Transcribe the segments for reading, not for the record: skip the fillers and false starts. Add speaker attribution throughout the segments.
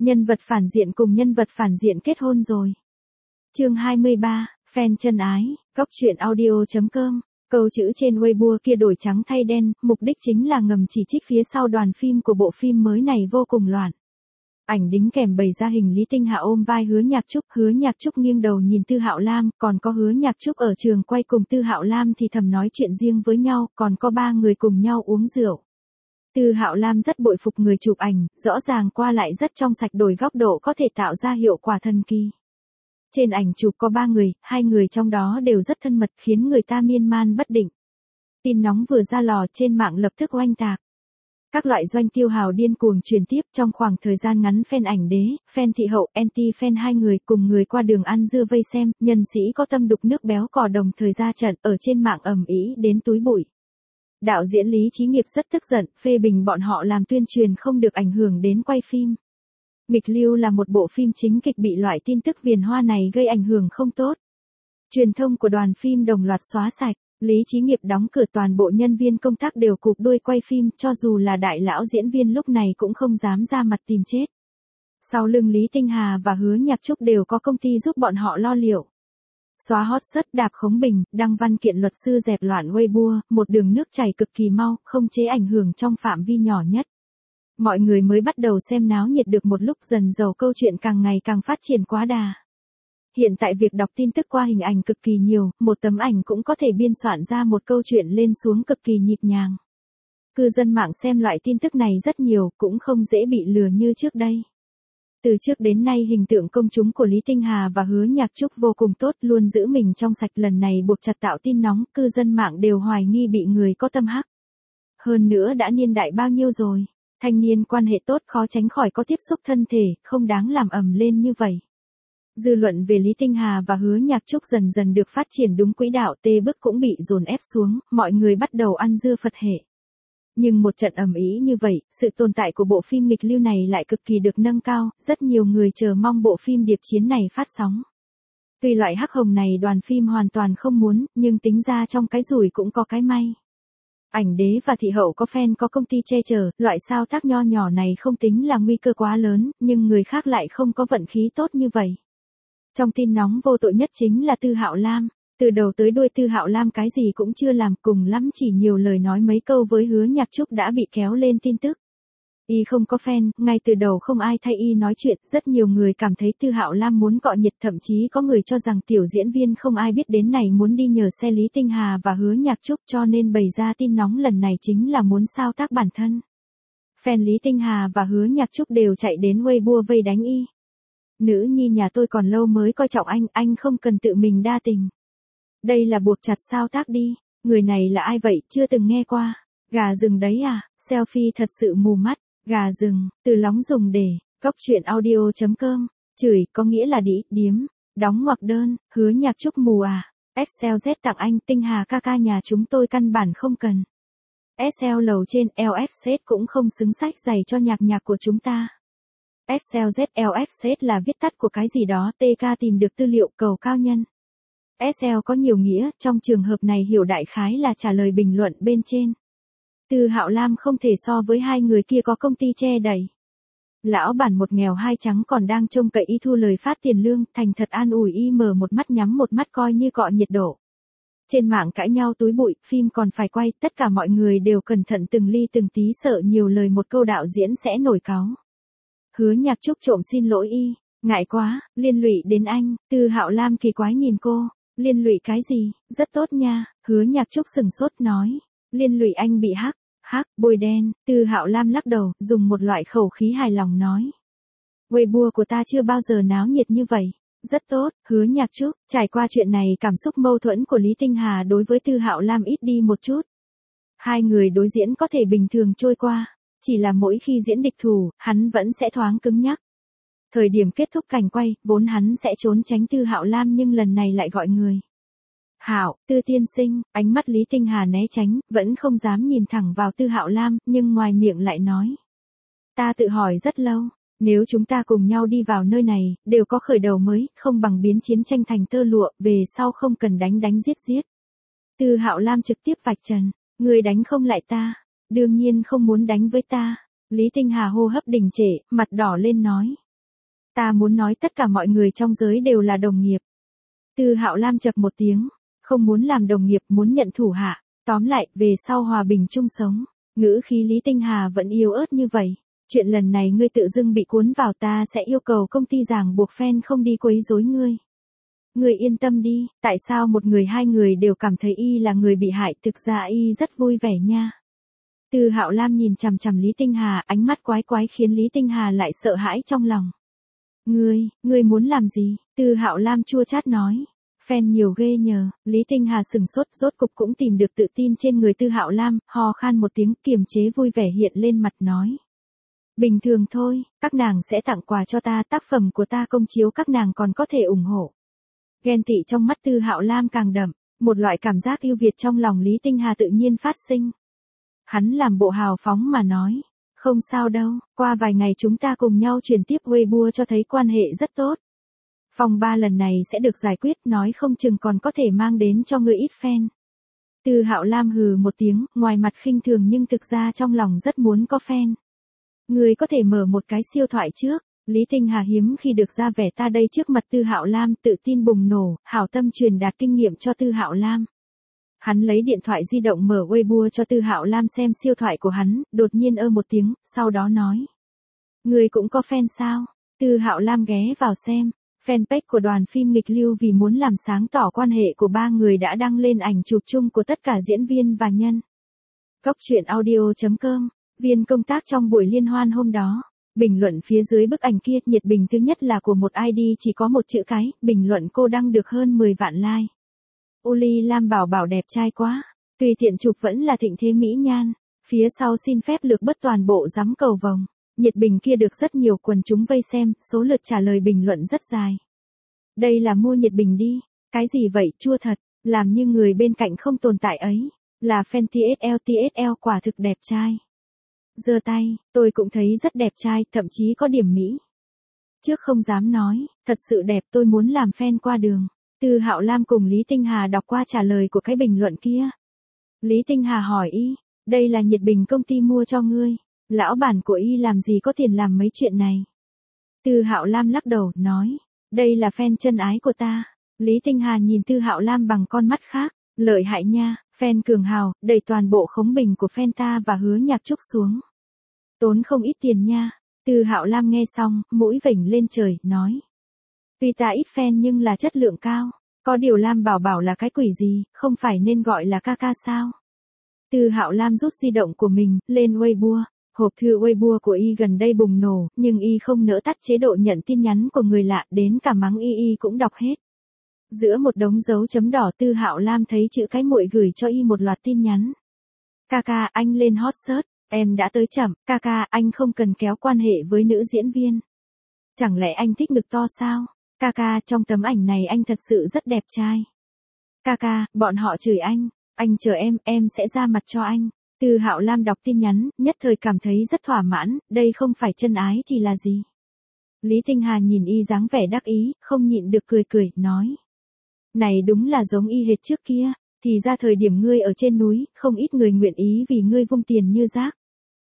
Speaker 1: Nhân vật phản diện cùng nhân vật phản diện kết hôn rồi. Chương 23, fan chân ái, góc truyện audio.com. Câu chữ trên Weibo kia đổi trắng thay đen, mục đích chính là ngầm chỉ trích phía sau đoàn phim của bộ phim mới này vô cùng loạn. Ảnh đính kèm bày ra hình Lý Tinh Hà ôm vai Hứa Nhạc Trúc nghiêng đầu nhìn Tư Hạo Lam, còn có Hứa Nhạc Trúc ở trường quay cùng Tư Hạo Lam thì thầm nói chuyện riêng với nhau, còn có ba người cùng nhau uống rượu. Tư Hạo Lam rất bội phục người chụp ảnh, rõ ràng qua lại rất trong sạch, đổi góc độ có thể tạo ra hiệu quả thần kỳ. Trên ảnh chụp có 3 người, 2 người trong đó đều rất thân mật khiến người ta miên man bất định. Tin nóng vừa ra lò trên mạng lập tức oanh tạc. Các loại doanh tiêu hào điên cuồng truyền tiếp trong khoảng thời gian ngắn, fan ảnh đế, fan thị hậu, anti-fan hai người cùng người qua đường ăn dưa vây xem, nhân sĩ có tâm đục nước béo cò đồng thời ra trận ở trên mạng ầm ĩ đến túi bụi. Đạo diễn Lý Chí Nghiệp rất tức giận, phê bình bọn họ làm tuyên truyền không được ảnh hưởng đến quay phim. Nghịch lưu là một bộ phim chính kịch bị loại tin tức viền hoa này gây ảnh hưởng không tốt. Truyền thông của đoàn phim đồng loạt xóa sạch, Lý Chí Nghiệp đóng cửa, toàn bộ nhân viên công tác đều cụp đuôi quay phim, cho dù là đại lão diễn viên lúc này cũng không dám ra mặt tìm chết. Sau lưng Lý Tinh Hà và Hứa Nhạc Trúc đều có công ty giúp bọn họ lo liệu. Xóa hot search, đạp khống bình, đăng văn kiện luật sư, dẹp loạn Weibo, một đường nước chảy cực kỳ mau, không chế ảnh hưởng trong phạm vi nhỏ nhất. Mọi người mới bắt đầu xem náo nhiệt được một lúc, dần dầu câu chuyện càng ngày càng phát triển quá đà. Hiện tại việc đọc tin tức qua hình ảnh cực kỳ nhiều, một tấm ảnh cũng có thể biên soạn ra một câu chuyện lên xuống cực kỳ nhịp nhàng. Cư dân mạng xem loại tin tức này rất nhiều, cũng không dễ bị lừa như trước đây. Từ trước đến nay hình tượng công chúng của Lý Tinh Hà và Hứa Nhạc Trúc vô cùng tốt, luôn giữ mình trong sạch, lần này buộc chặt tạo tin nóng, cư dân mạng đều hoài nghi bị người có tâm hắc. Hơn nữa đã niên đại bao nhiêu rồi, thanh niên quan hệ tốt khó tránh khỏi có tiếp xúc thân thể, không đáng làm ầm lên như vậy. Dư luận về Lý Tinh Hà và Hứa Nhạc Trúc dần dần được phát triển đúng quỹ đạo, tê bức cũng bị dồn ép xuống, mọi người bắt đầu ăn dưa Phật hệ. Nhưng một trận ầm ĩ như vậy, sự tồn tại của bộ phim nghịch lưu này lại cực kỳ được nâng cao, rất nhiều người chờ mong bộ phim điệp chiến này phát sóng. Tuy loại hắc hồng này đoàn phim hoàn toàn không muốn, nhưng tính ra trong cái rủi cũng có cái may. Ảnh đế và thị hậu có fan có công ty che chở, loại sao tác nho nhỏ này không tính là nguy cơ quá lớn, nhưng người khác lại không có vận khí tốt như vậy. Trong tin nóng vô tội nhất chính là Tư Hạo Lam. Từ đầu tới đuôi Tư Hạo Lam cái gì cũng chưa làm, cùng lắm chỉ nhiều lời nói mấy câu với Hứa Nhạc Trúc đã bị kéo lên tin tức. Y không có fan, ngay từ đầu không ai thay y nói chuyện, rất nhiều người cảm thấy Tư Hạo Lam muốn cọ nhiệt, thậm chí có người cho rằng tiểu diễn viên không ai biết đến này muốn đi nhờ xe Lý Tinh Hà và Hứa Nhạc Trúc, cho nên bày ra tin nóng lần này chính là muốn sao tác bản thân. Fan Lý Tinh Hà và Hứa Nhạc Trúc đều chạy đến Weibo vây đánh y. Nữ nhi nhà tôi còn lâu mới coi trọng anh không cần tự mình đa tình. Đây là buộc chặt sao tác đi, người này là ai vậy, chưa từng nghe qua. Gà rừng đấy à, selfie thật sự mù mắt, gà rừng, từ lóng dùng để, góc truyện audio.com, chửi có nghĩa là điếm, đóng ngoặc đơn, Hứa Nhạc Trúc mù à, XLZ tặng anh, Tinh Hà ca ca nhà chúng tôi căn bản không cần. SL lầu trên, LXZ cũng không xứng sách giày cho nhạc của chúng ta. SLZ LXZ là viết tắt của cái gì đó, TK tìm được tư liệu, cầu cao nhân. SL có nhiều nghĩa, trong trường hợp này hiểu đại khái là trả lời bình luận bên trên. Tư Hạo Lam không thể so với hai người kia có công ty che đẩy. Lão bản một nghèo hai trắng còn đang trông cậy y thu lời phát tiền lương, thành thật an ủi y, mở một mắt nhắm một mắt coi như cọ nhiệt độ. Trên mạng cãi nhau túi bụi, phim còn phải quay, tất cả mọi người đều cẩn thận từng ly từng tí, sợ nhiều lời một câu đạo diễn sẽ nổi cáu. Hứa Nhạc Trúc trộm xin lỗi y, ngại quá, liên lụy đến anh. Tư Hạo Lam kỳ quái nhìn cô, liên lụy cái gì, rất tốt nha. Hứa Nhạc Trúc sừng sốt nói, liên lụy anh bị hắc, bôi đen. Tư Hạo Lam lắc đầu, dùng một loại khẩu khí hài lòng nói, Weibo của ta chưa bao giờ náo nhiệt như vậy. Rất tốt. Hứa Nhạc Trúc, trải qua chuyện này cảm xúc mâu thuẫn của Lý Tinh Hà đối với Tư Hạo Lam ít đi một chút. Hai người đối diễn có thể bình thường trôi qua. Chỉ là mỗi khi diễn địch thủ, hắn vẫn sẽ thoáng cứng nhắc. Thời điểm kết thúc cảnh quay, vốn hắn sẽ trốn tránh Tư Hạo Lam nhưng lần này lại gọi người. Hảo, Tư tiên sinh, ánh mắt Lý Tinh Hà né tránh, vẫn không dám nhìn thẳng vào Tư Hạo Lam, nhưng ngoài miệng lại nói. Ta tự hỏi rất lâu, nếu chúng ta cùng nhau đi vào nơi này, đều có khởi đầu mới, không bằng biến chiến tranh thành tơ lụa, về sau không cần đánh giết. Tư Hạo Lam trực tiếp vạch trần, người đánh không lại ta. Đương nhiên không muốn đánh với ta. Lý Tinh Hà hô hấp đình trệ, mặt đỏ lên nói. Ta muốn nói tất cả mọi người trong giới đều là đồng nghiệp. Tư Hạo Lam chậc một tiếng, không muốn làm đồng nghiệp, muốn nhận thủ hạ, tóm lại, về sau hòa bình chung sống. Ngữ khí Lý Tinh Hà vẫn yếu ớt như vậy. Chuyện lần này ngươi tự dưng bị cuốn vào, ta sẽ yêu cầu công ty ràng buộc fan không đi quấy rối ngươi. Ngươi yên tâm đi, tại sao một người hai người đều cảm thấy y là người bị hại, thực ra y rất vui vẻ nha. Tư Hạo Lam nhìn chằm chằm Lý Tinh Hà, ánh mắt quái quái khiến Lý Tinh Hà lại sợ hãi trong lòng. Ngươi muốn làm gì? Tư Hạo Lam chua chát nói. Fan nhiều ghê nhờ. Lý Tinh Hà sừng sốt, rốt cục cũng tìm được tự tin trên người Tư Hạo Lam, ho khan một tiếng, kiềm chế vui vẻ hiện lên mặt nói. Bình thường thôi, các nàng sẽ tặng quà cho ta, tác phẩm của ta công chiếu các nàng còn có thể ủng hộ. Ghen tị trong mắt Tư Hạo Lam càng đậm, một loại cảm giác yêu Việt trong lòng Lý Tinh Hà tự nhiên phát sinh. Hắn làm bộ hào phóng mà nói, không sao đâu, qua vài ngày chúng ta cùng nhau chuyển tiếp Weibo cho thấy quan hệ rất tốt. Phòng 3 lần này sẽ được giải quyết, nói không chừng còn có thể mang đến cho ngươi ít fan. Tư Hạo Lam hừ một tiếng, ngoài mặt khinh thường nhưng thực ra trong lòng rất muốn có fan. Ngươi có thể mở một cái siêu thoại trước. Lý Tinh Hà hiếm khi được ra vẻ ta đây trước mặt Tư Hạo Lam, tự tin bùng nổ, hảo tâm truyền đạt kinh nghiệm cho Tư Hạo Lam. Hắn lấy điện thoại di động mở Weibo cho Tư Hạo Lam xem siêu thoại của hắn, đột nhiên một tiếng, sau đó nói. Ngươi cũng có fan sao? Tư Hạo Lam ghé vào xem. Fanpage của đoàn phim nghịch lưu vì muốn làm sáng tỏ quan hệ của ba người đã đăng lên ảnh chụp chung của tất cả diễn viên và nhân. Góc truyện audio.com, viên công tác trong buổi liên hoan hôm đó. Bình luận phía dưới bức ảnh kia, nhiệt bình thứ nhất là của một ID chỉ có một chữ cái, bình luận cô đăng được hơn 10 vạn like. Uli Lam bảo bảo đẹp trai quá, tùy tiện chụp vẫn là thịnh thế mỹ nhan, phía sau xin phép lược bớt toàn bộ giám cầu vồng. Nhiệt bình kia được rất nhiều quần chúng vây xem, số lượt trả lời bình luận rất dài. Đây là mua nhiệt bình đi, cái gì vậy, chua thật, làm như người bên cạnh không tồn tại ấy, là fan TSL quả thực đẹp trai. Giơ tay, tôi cũng thấy rất đẹp trai, thậm chí có điểm mỹ. Trước không dám nói, thật sự đẹp, tôi muốn làm fan qua đường. Tư Hạo Lam cùng Lý Tinh Hà đọc qua trả lời của cái bình luận kia. Lý Tinh Hà hỏi y, đây là nhiệt bình công ty mua cho ngươi, lão bản của y làm gì có tiền làm mấy chuyện này. Tư Hạo Lam lắc đầu, nói, đây là fan chân ái của ta. Lý Tinh Hà nhìn Tư Hạo Lam bằng con mắt khác, lợi hại nha, fan cường hào, đẩy toàn bộ khống bình của fan ta và Hứa Nhạc Trúc xuống. Tốn không ít tiền nha. Tư Hạo Lam nghe xong, mũi vểnh lên trời, nói. Tuy ta ít fan nhưng là chất lượng cao. Có điều Lam bảo bảo là cái quỷ gì, không phải nên gọi là ca ca sao? Tư Hạo Lam rút di động của mình, lên Weibo. Hộp thư Weibo của y gần đây bùng nổ, nhưng y không nỡ tắt chế độ nhận tin nhắn của người lạ, đến cả mắng y cũng đọc hết. Giữa một đống dấu chấm đỏ Tư Hạo Lam thấy chữ cái muội gửi cho y một loạt tin nhắn. Ca, anh lên hot search, em đã tới chậm, ca, anh không cần kéo quan hệ với nữ diễn viên. Chẳng lẽ anh thích ngực to sao? Ca, trong tấm ảnh này anh thật sự rất đẹp trai. Ca, bọn họ chửi anh chờ em sẽ ra mặt cho anh. Tư Hạo Lam đọc tin nhắn, nhất thời cảm thấy rất thỏa mãn, đây không phải chân ái thì là gì? Lý Tinh Hà nhìn y dáng vẻ đắc ý, không nhịn được cười, nói. Này đúng là giống y hệt trước kia, thì ra thời điểm ngươi ở trên núi, không ít người nguyện ý vì ngươi vung tiền như rác.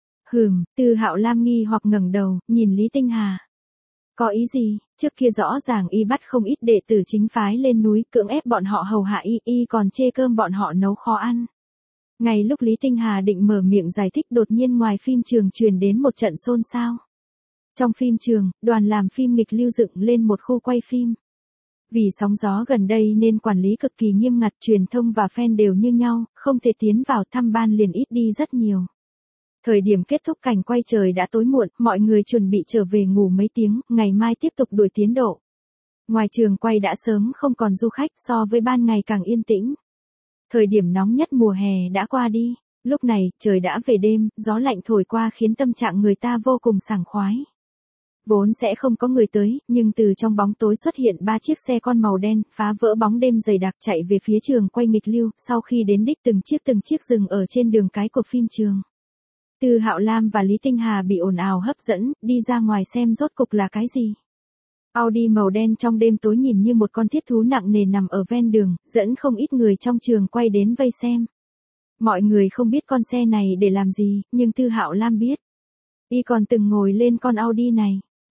Speaker 1: Tư Hạo Lam nghi hoặc ngẩng đầu, nhìn Lý Tinh Hà. Có ý gì, trước kia rõ ràng y bắt không ít đệ tử chính phái lên núi, cưỡng ép bọn họ hầu hạ y còn chê cơm bọn họ nấu khó ăn. Ngay lúc Lý Tinh Hà định mở miệng giải thích đột nhiên ngoài phim trường truyền đến một trận xôn xao. Trong phim trường, đoàn làm phim nghịch lưu dựng lên một khu quay phim. Vì sóng gió gần đây nên quản lý cực kỳ nghiêm ngặt, truyền thông và fan đều như nhau, không thể tiến vào thăm ban liền ít đi rất nhiều. Thời điểm kết thúc cảnh quay trời đã tối muộn, mọi người chuẩn bị trở về ngủ mấy tiếng, ngày mai tiếp tục đuổi tiến độ. Ngoài trường quay đã sớm không còn du khách, so với ban ngày càng yên tĩnh. Thời điểm nóng nhất mùa hè đã qua đi, lúc này trời đã về đêm, gió lạnh thổi qua khiến tâm trạng người ta vô cùng sảng khoái. Vốn sẽ không có người tới, nhưng từ trong bóng tối xuất hiện 3 chiếc xe con màu đen, phá vỡ bóng đêm dày đặc chạy về phía trường quay nghịch lưu, sau khi đến đích từng chiếc dừng ở trên đường cái của phim trường. Tư Hạo Lam và Lý Tinh Hà bị ồn ào hấp dẫn, đi ra ngoài xem rốt cục là cái gì. Audi màu đen trong đêm tối nhìn như một con thiết thú nặng nề nằm ở ven đường, dẫn không ít người trong trường quay đến vây xem. Mọi người không biết con xe này để làm gì, nhưng Tư Hạo Lam biết. Y còn từng ngồi lên con Audi này.